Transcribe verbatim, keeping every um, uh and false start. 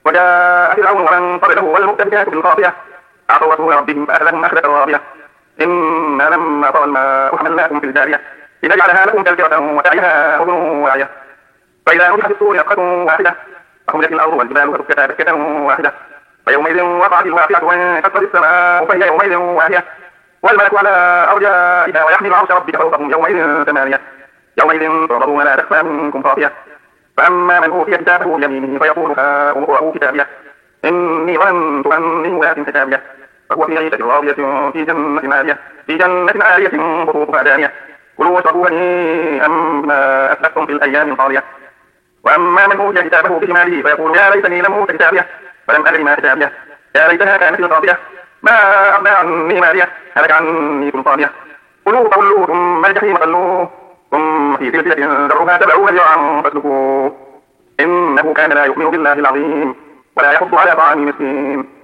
وجاء فرعون ومن قبله والمؤتفكات بالخاطئة عصوا رسول ربهم فأخذهم أخذة رابية إنا لما طغى الماء حملناكم في الجارية لنجعلها لكم تذكرة وتعيها أذن واعية فإذا نفخ في الصور نفخة واحدة وحملت الأرض والجبال فدكتا دكة واحدة فيومئذ وقعت الواقعة وانشقت السماء فهي يومئذ واهية والملك على أرجائها ويحمل عرش ربك فوقهم يومئذ ثمانية يومئذ تعرضون لا تخفى منكم خافية فأما من أوتي كتابه بيمينه فيقول هاؤم اقرءوا كتابيه إني ظننت أني ملاق حسابيه فهو في عيشة راضية في جنة عالية في جنة عالية قطوفها دانية كلوا واشربوا هنيئا بما أسلفتم في الأيام الخالية وأما من أوتي كتابه بشماله فيقول يا ليتني لم أوت كتابيه فلم أدر ما كتابيه يا ليتها كانت القاضية ما أغنى عني ماليه هلك عني سلطانيه كلوا فغلوه ثم الجحيم صلوه ثم في سلسلة ذرعها سبعون ذراعا فاسلكوه إنه كان لا يؤمن بالله العظيم ولا يحض على طعام مسكين